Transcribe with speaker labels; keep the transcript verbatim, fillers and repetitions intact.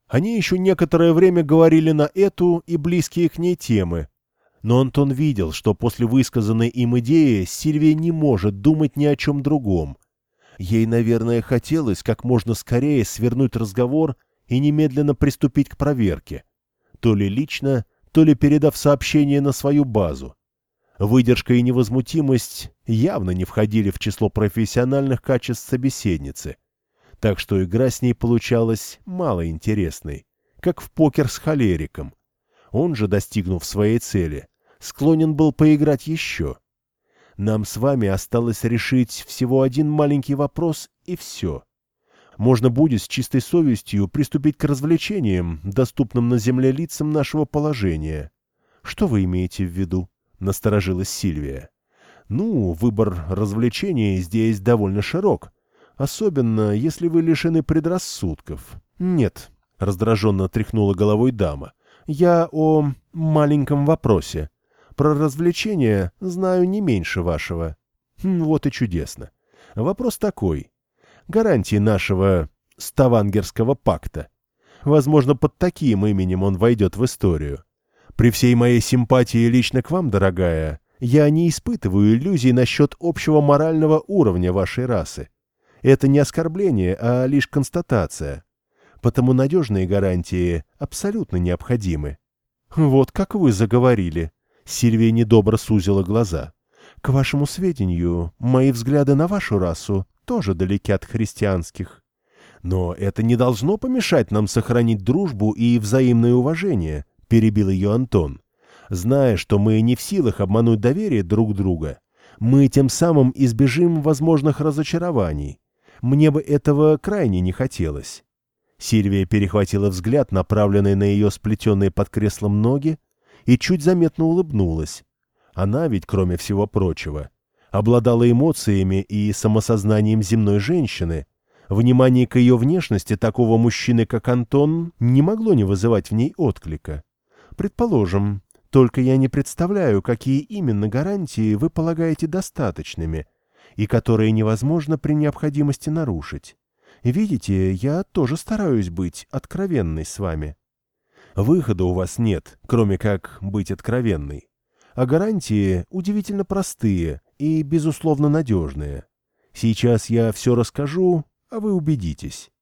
Speaker 1: Они еще некоторое время говорили на эту и близкие к ней темы, но Антон видел, что после высказанной им идеи Сильвия не может думать ни о чем другом. Ей, наверное, хотелось как можно скорее свернуть разговор и немедленно приступить к проверке, то ли лично, то ли передав сообщение на свою базу. Выдержка и невозмутимость явно не входили в число профессиональных качеств собеседницы, так что игра с ней получалась малоинтересной, как в покер с холериком. Он же, достигнув своей цели, склонен был поиграть еще. Нам с вами осталось решить всего один маленький вопрос, и все. Можно будет с чистой совестью приступить к развлечениям, доступным на земле лицам нашего положения. Что вы имеете в виду? — насторожилась Сильвия. Ну, выбор развлечений здесь довольно широк, особенно если вы лишены предрассудков. Нет, — раздраженно тряхнула головой дама, — я о маленьком вопросе. Про развлечения знаю не меньше вашего. Хм, вот и чудесно. Вопрос такой. Гарантии нашего Ставангерского пакта. Возможно, под таким именем он войдет в историю. При всей моей симпатии лично к вам, дорогая, я не испытываю иллюзий насчет общего морального уровня вашей расы. Это не оскорбление, а лишь констатация. Потому надежные гарантии абсолютно необходимы. Вот как вы заговорили. Сильвия недобро сузила глаза. К вашему сведению, мои взгляды на вашу расу тоже далеки от христианских. Но это не должно помешать нам сохранить дружбу и взаимное уважение, перебил ее Антон. Зная, что мы не в силах обмануть доверие друг друга, мы тем самым избежим возможных разочарований. Мне бы этого крайне не хотелось. Сильвия перехватила взгляд, направленный на ее сплетенные под креслом ноги, и чуть заметно улыбнулась. Она ведь, кроме всего прочего, обладала эмоциями и самосознанием земной женщины. Внимание к ее внешности такого мужчины, как Антон, не могло не вызывать в ней отклика. Предположим, только я не представляю, какие именно гарантии вы полагаете достаточными и которые невозможно при необходимости нарушить. Видите, я тоже стараюсь быть откровенной с вами. Выхода у вас нет, кроме как быть откровенной. А гарантии удивительно простые и, безусловно, надежные. Сейчас я все расскажу, а вы убедитесь.